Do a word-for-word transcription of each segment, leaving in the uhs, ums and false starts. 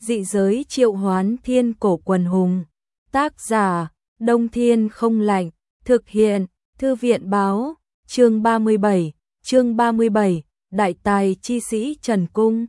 Dị giới triệu hoán thiên cổ quần hùng. Tác giả, Đông Thiên không lạnh. Thực hiện, Thư viện báo. Chương ba mươi bảy, chương ba mươi bảy, Đại tài chi sĩ Trần Cung.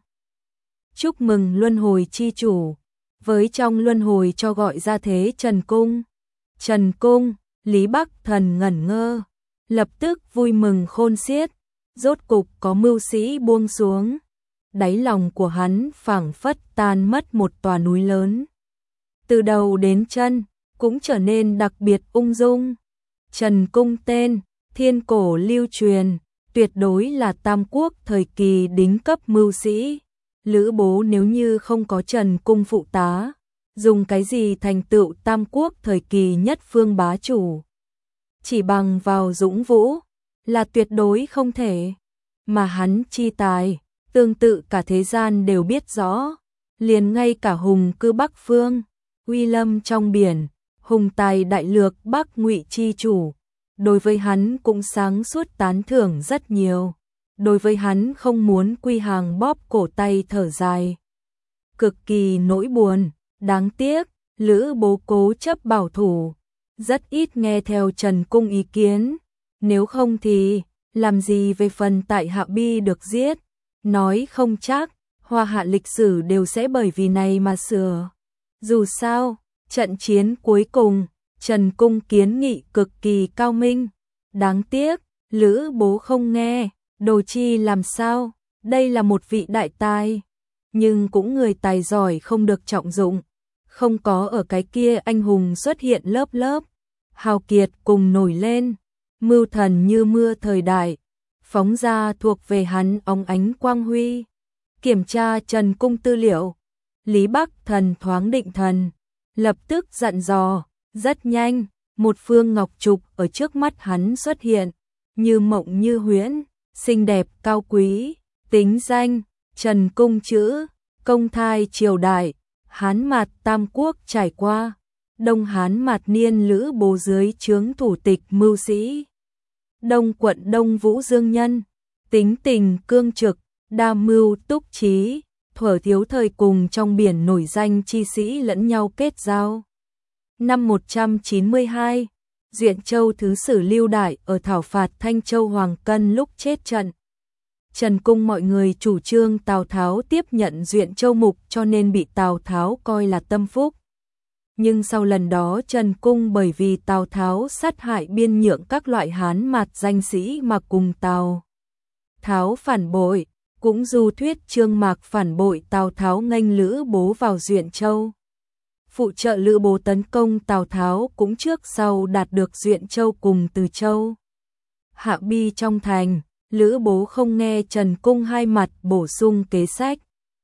Chúc mừng luân hồi chi chủ. Với trong luân hồi cho gọi ra thế Trần Cung. Trần Cung, Lý Bắc Thần ngẩn ngơ, lập tức vui mừng khôn xiết, rốt cục có mưu sĩ buông xuống. Đáy lòng của hắn phảng phất tan mất một tòa núi lớn. Từ đầu đến chân, cũng trở nên đặc biệt ung dung. Trần Cung tên, thiên cổ lưu truyền, tuyệt đối là Tam Quốc thời kỳ đỉnh cấp mưu sĩ. Lữ Bố nếu như không có Trần Cung phụ tá, dùng cái gì thành tựu Tam Quốc thời kỳ nhất phương bá chủ. Chỉ bằng vào dũng vũ, là tuyệt đối không thể. Mà hắn chi tài, tương tự cả thế gian đều biết rõ. Liền ngay cả hùng cư Bắc Phương, uy lâm trong biển, hùng tài đại lược Bắc Ngụy chi chủ. Đối với hắn cũng sáng suốt tán thưởng rất nhiều. Đối với hắn không muốn quy hàng bóp cổ tay thở dài. Cực kỳ nỗi buồn, đáng tiếc, Lữ Bố cố chấp bảo thủ. Rất ít nghe theo Trần Cung ý kiến. Nếu không thì, làm gì về phần tại Hạ Bi được giết. Nói không chắc, Hoa Hạ lịch sử đều sẽ bởi vì này mà sửa. Dù sao, trận chiến cuối cùng, Trần Cung kiến nghị cực kỳ cao minh. Đáng tiếc, Lữ Bố không nghe, đồ chi làm sao, đây là một vị đại tài. Nhưng cũng người tài giỏi không được trọng dụng, không có ở cái kia anh hùng xuất hiện lớp lớp. Hào kiệt cùng nổi lên, mưu thần như mưa thời đại, phóng ra thuộc về hắn óng ánh quang huy. Kiểm tra Trần Cung tư liệu, Lý Bắc Thần thoáng định thần, lập tức dặn dò, rất nhanh, một phương ngọc trục ở trước mắt hắn xuất hiện, như mộng như huyễn, xinh đẹp cao quý, tính danh, Trần Cung chữ, công thai triều đại, Hán Mạt Tam Quốc trải qua, Đông Hán Mạt niên Lữ Bố dưới trướng thủ tịch mưu sĩ. Đông quận Đông Vũ Dương nhân, tính tình cương trực, đa mưu túc trí, thuở thiếu thời cùng trong biển nổi danh chi sĩ lẫn nhau kết giao. Năm một trăm chín mươi hai, Duyện Châu Thứ Sử Lưu Đại ở thảo phạt Thanh Châu Hoàng Cân lúc chết trận. Trần Cung mọi người chủ trương Tào Tháo tiếp nhận Duyện Châu Mục cho nên bị Tào Tháo coi là tâm phúc. Nhưng sau lần đó Trần Cung bởi vì Tào Tháo sát hại biên nhượng các loại Hán Mạt danh sĩ mà cùng Tào Tháo phản bội, cũng du thuyết Trương Mạc phản bội Tào Tháo nghênh Lữ Bố vào Duyện Châu. Phụ trợ Lữ Bố tấn công Tào Tháo cũng trước sau đạt được Duyện Châu cùng Từ Châu. Hạ Bi trong thành, Lữ Bố không nghe Trần Cung hai mặt bổ sung kế sách.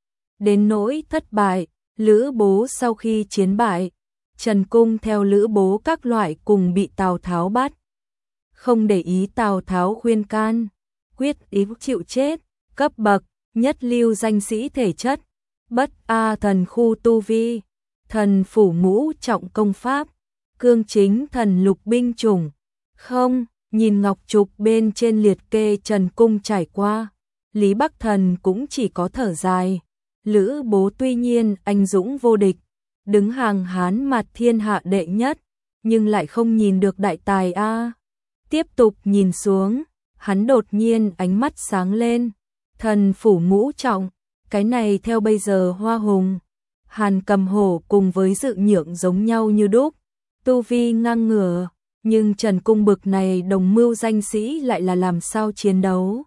Đến nỗi thất bại, Lữ Bố sau khi chiến bại, Trần Cung theo Lữ Bố các loại cùng bị Tào Tháo bắt. Không để ý Tào Tháo khuyên can, quyết ý chịu chết, cấp bậc, nhất lưu danh sĩ thể chất, bất a thần khu tu vi, thần phủ ngũ trọng công pháp, cương chính thần lục binh chủng. Không, nhìn ngọc trục bên trên liệt kê Trần Cung trải qua, Lý Bắc Thần cũng chỉ có thở dài. Lữ Bố tuy nhiên anh dũng vô địch, đứng hàng Hán Mạt thiên hạ đệ nhất, nhưng lại không nhìn được đại tài a. À. Tiếp tục nhìn xuống, hắn đột nhiên ánh mắt sáng lên. Thần phủ ngũ trọng, cái này theo bây giờ Hoa Hùng, Hàn Cầm Hổ cùng với Dự Nhượng giống nhau như đúc, tu vi ngang ngửa, nhưng Trần Cung bực này đồng mưu danh sĩ lại là làm sao chiến đấu.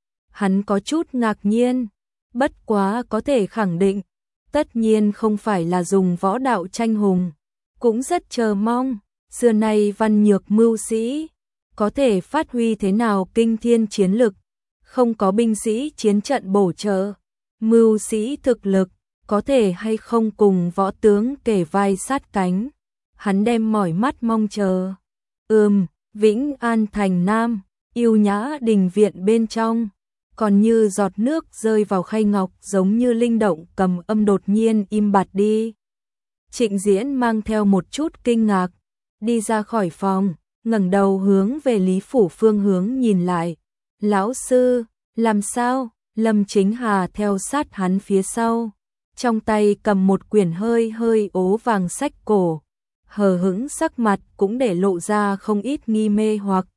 Hắn có chút ngạc nhiên, bất quá có thể khẳng định, tất nhiên không phải là dùng võ đạo tranh hùng, cũng rất chờ mong, xưa nay văn nhược mưu sĩ, có thể phát huy thế nào kinh thiên chiến lực, không có binh sĩ chiến trận bổ trợ, mưu sĩ thực lực, có thể hay không cùng võ tướng kể vai sát cánh, hắn đem mỏi mắt mong chờ. Ừm, Vĩnh An thành Nam, yêu nhã đình viện bên trong, còn như giọt nước rơi vào khay ngọc giống như linh động cầm âm đột nhiên im bặt đi. Trịnh Diễn mang theo một chút kinh ngạc, đi ra khỏi phòng, ngẩng đầu hướng về Lý Phủ phương hướng nhìn lại. Lão sư, làm sao? Lâm Chính Hà theo sát hắn phía sau. trong tay cầm một quyển hơi hơi ố vàng sách cổ, hờ hững sắc mặt cũng để lộ ra không ít nghi mê hoặc.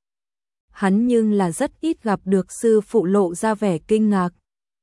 Hắn nhưng là rất ít gặp được sư phụ lộ ra vẻ kinh ngạc.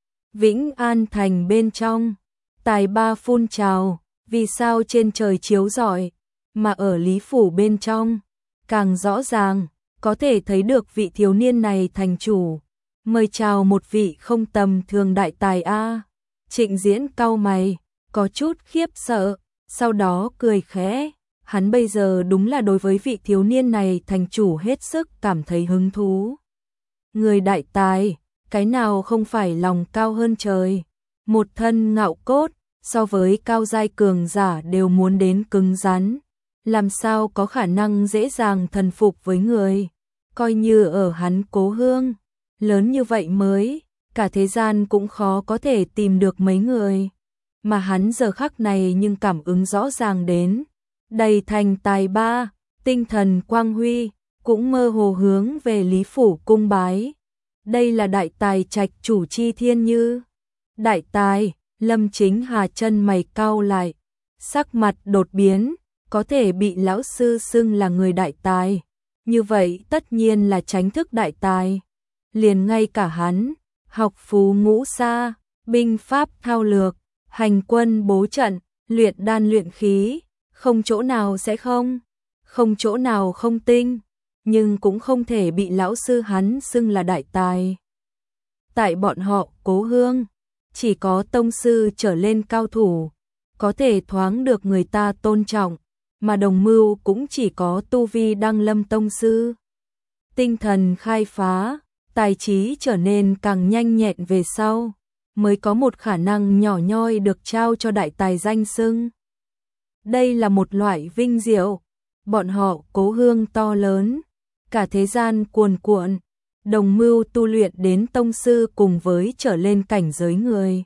Vĩnh An thành bên trong, tài ba phun trào, vì sao trên trời chiếu rọi, mà ở Lý phủ bên trong, càng rõ ràng, có thể thấy được vị thiếu niên này thành chủ. Mời chào một vị không tầm thường đại tài a. Trịnh Diễn cau mày, có chút khiếp sợ, sau đó cười khẽ. Hắn bây giờ đúng là đối với vị thiếu niên này thành chủ hết sức cảm thấy hứng thú. Người đại tài, cái nào không phải lòng cao hơn trời, một thân ngạo cốt, so với cao giai cường giả đều muốn đến cứng rắn, làm sao có khả năng dễ dàng thần phục với người, coi như ở hắn Cố Hương, lớn như vậy mới, cả thế gian cũng khó có thể tìm được mấy người, mà hắn giờ khắc này nhưng cảm ứng rõ ràng đến. Đầy thành tài ba, tinh thần quang huy, cũng mơ hồ hướng về Lý phủ cung bái. Đây là đại tài trạch chủ Chi Thiên Như. Đại tài, Lâm Chính Hà chân mày cau lại, sắc mặt đột biến, có thể bị lão sư xưng là người đại tài, như vậy tất nhiên là tránh thức đại tài. Liền ngay cả hắn, học phú ngũ xa, binh pháp thao lược, hành quân bố trận, luyện đan luyện khí, không chỗ nào sẽ không, không chỗ nào không tinh, nhưng cũng không thể bị lão sư hắn xưng là đại tài. Tại bọn họ Cố Hương, chỉ có tông sư trở lên cao thủ, có thể thoáng được người ta tôn trọng, mà Đồng Mưu cũng chỉ có tu vi đăng lâm tông sư. Tinh thần khai phá, tài trí trở nên càng nhanh nhẹn về sau, mới có một khả năng nhỏ nhoi được trao cho đại tài danh xưng. Đây là một loại vinh diệu, bọn họ Cố Hương to lớn, cả thế gian cuồn cuộn, Đồng Mưu tu luyện đến tông sư cùng với trở lên cảnh giới người.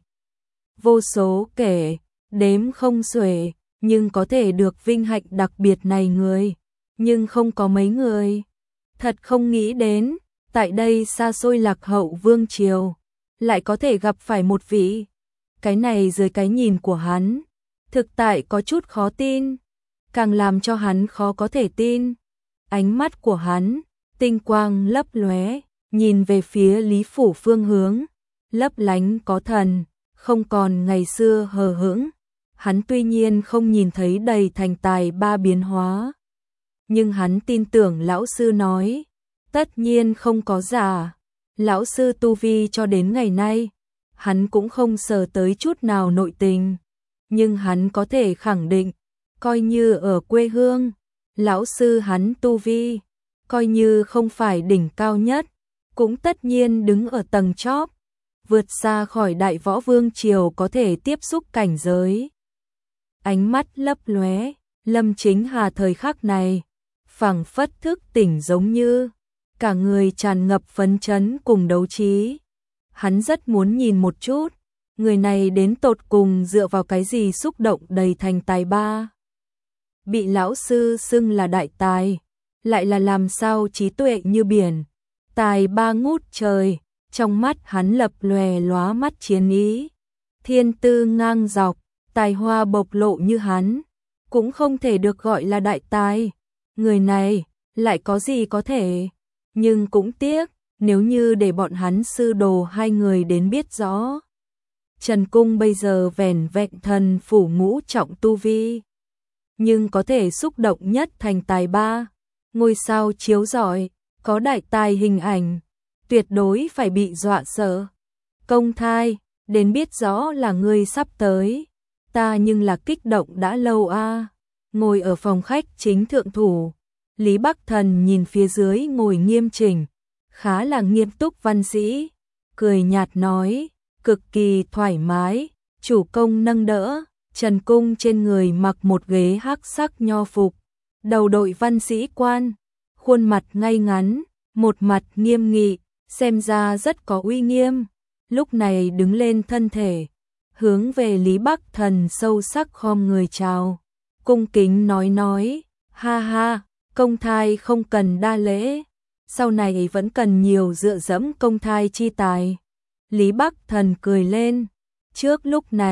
Vô số kể, đếm không xuể, nhưng có thể được vinh hạnh đặc biệt này người, nhưng không có mấy người. Thật không nghĩ đến, tại đây xa xôi lạc hậu vương triều, lại có thể gặp phải một vị. Cái này dưới cái nhìn của hắn, thực tại có chút khó tin, càng làm cho hắn khó có thể tin. Ánh mắt của hắn, tinh quang lấp lóe, nhìn về phía Lý phủ phương hướng, lấp lánh có thần, không còn ngày xưa hờ hững. Hắn tuy nhiên không nhìn thấy đầy thành tài ba biến hóa, nhưng hắn tin tưởng lão sư nói, tất nhiên không có giả. Lão sư tu vi cho đến ngày nay, hắn cũng không sờ tới chút nào nội tình, nhưng hắn có thể khẳng định, coi như ở quê hương, lão sư hắn tu vi, coi như không phải đỉnh cao nhất, cũng tất nhiên đứng ở tầng chóp, vượt xa khỏi đại võ vương triều có thể tiếp xúc cảnh giới. Ánh mắt lấp lóe, Lâm Chính Hà thời khắc này, phảng phất thức tỉnh giống như, cả người tràn ngập phấn chấn cùng đấu trí. Hắn rất muốn nhìn một chút, người này đến tột cùng dựa vào cái gì xúc động đầy thành tài ba. Bị lão sư xưng là đại tài, lại là làm sao trí tuệ như biển, tài ba ngút trời, trong mắt hắn lập lòe lóa mắt chiến ý. Thiên tư ngang dọc, tài hoa bộc lộ như hắn, cũng không thể được gọi là đại tài. Người này, lại có gì có thể, nhưng cũng tiếc, nếu như để bọn hắn sư đồ hai người đến biết rõ. Trần Cung bây giờ vẻn vẹn thần phủ ngũ trọng tu vi, nhưng có thể xúc động nhất thành tài ba, ngôi sao chiếu rọi, có đại tài hình ảnh, tuyệt đối phải bị dọa sợ. Công Thai, đến biết rõ là ngươi sắp tới, ta nhưng là kích động đã lâu a. Ngồi ở phòng khách chính thượng thủ, Lý Bắc Thần nhìn phía dưới ngồi nghiêm chỉnh, khá là nghiêm túc văn sĩ, cười nhạt nói, cực kỳ thoải mái, chủ công nâng đỡ. Trần Cung trên người mặc một ghế hắc sắc nho phục, đầu đội văn sĩ quan, khuôn mặt ngay ngắn, một mặt nghiêm nghị, xem ra rất có uy nghiêm. Lúc này đứng lên thân thể, hướng về Lý Bắc Thần sâu sắc khom người chào, cung kính nói nói, ha ha, Công Thai không cần đa lễ, sau này vẫn cần nhiều dựa dẫm Công Thai chi tài. Lý Bắc Thần cười lên, trước lúc này,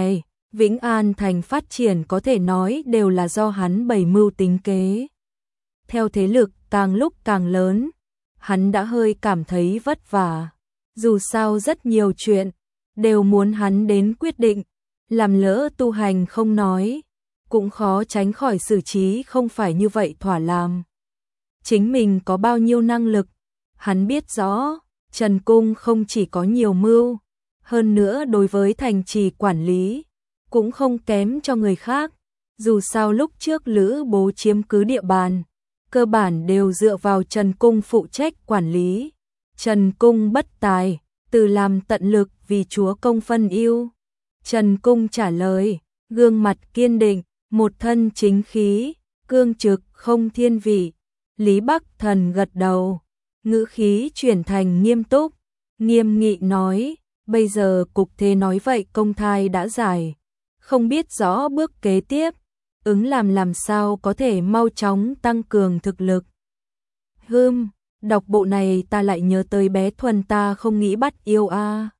Vĩnh An Thành phát triển có thể nói đều là do hắn bày mưu tính kế. Theo thế lực càng lúc càng lớn, hắn đã hơi cảm thấy vất vả. Dù sao rất nhiều chuyện đều muốn hắn đến quyết định, làm lỡ tu hành không nói, cũng khó tránh khỏi xử trí không phải như vậy thỏa làm. Chính mình có bao nhiêu năng lực, hắn biết rõ, Trần Cung không chỉ có nhiều mưu, hơn nữa đối với thành trì quản lý, cũng không kém cho người khác. Dù sao lúc trước Lữ Bố chiếm cứ địa bàn, cơ bản đều dựa vào Trần Cung phụ trách quản lý. Trần Cung bất tài, từ làm tận lực vì chúa công phân ưu. Trần Cung trả lời, gương mặt kiên định, một thân chính khí, cương trực không thiên vị. Lý Bắc Thần gật đầu, ngữ khí chuyển thành nghiêm túc, nghiêm nghị nói, bây giờ cục thế nói vậy công thai đã giải, không biết rõ bước kế tiếp, ứng làm làm sao có thể mau chóng tăng cường thực lực. Hừm, đọc bộ này ta lại nhớ tới bé Thuần ta không nghĩ bắt yêu a.